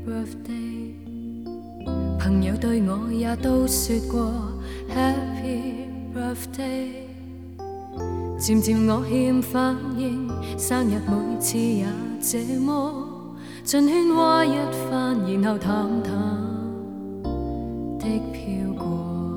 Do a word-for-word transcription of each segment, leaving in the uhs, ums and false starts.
birthday。朋友對我也都說過 Happy birthday。漸漸我欠反應，生日每次也這麼盡喧譁一番，然後淡淡的飄過。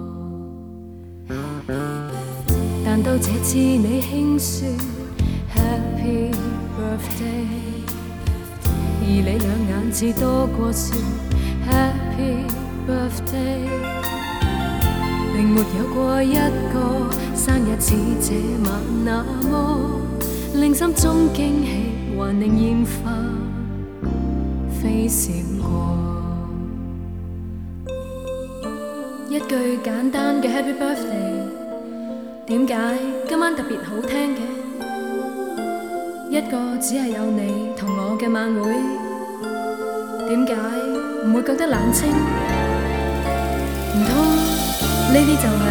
但到這次你輕說 Happy birthday， 而你兩眼至多過說 Happy birthday， 並沒有過一個生日似這晚那麼令心中驚喜，還令煙花飛閃過。一句簡單嘅 Happy birthday， 點解今晚特別好聽嘅？一個只係有你同我嘅晚會，點解唔會覺得冷清？唔通呢啲就係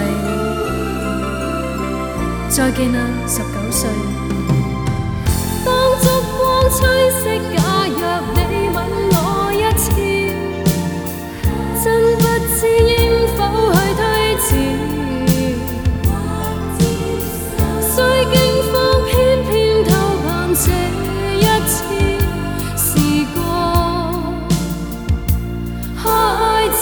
再見啦，十九歲。當燭光吹熄，假若你吻我一次，真不知應否去推遲。雖驚慌，偏偏偷盼這一次是個開始。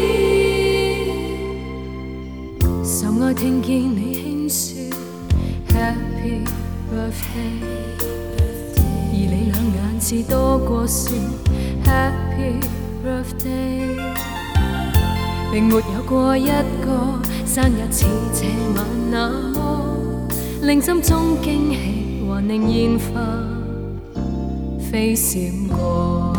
愁愛聽見你輕說 Happy birthday， 而你兩眼似多過說 Happy birthday， 並沒有過一個生日似這晚那麼令心中驚喜，還令煙花飛閃過。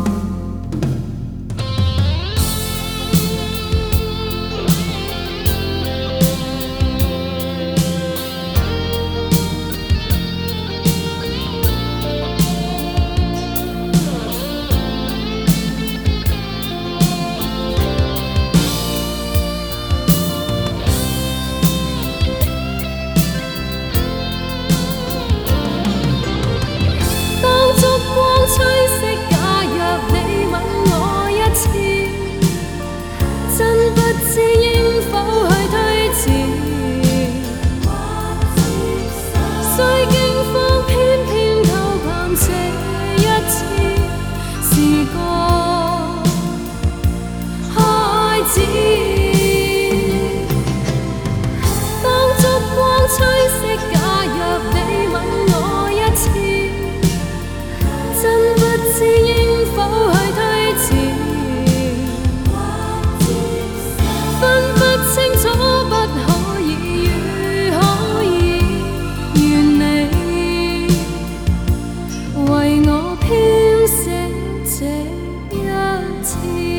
吹熄，假若你吻我一次，真不知應否去推遲。雖驚慌，偏偏偷盼這一次是個開始。當燭光吹熄，假若你吻我一次，真不知應否去推遲，分不清楚不可以與可以，願你為我編寫這一次。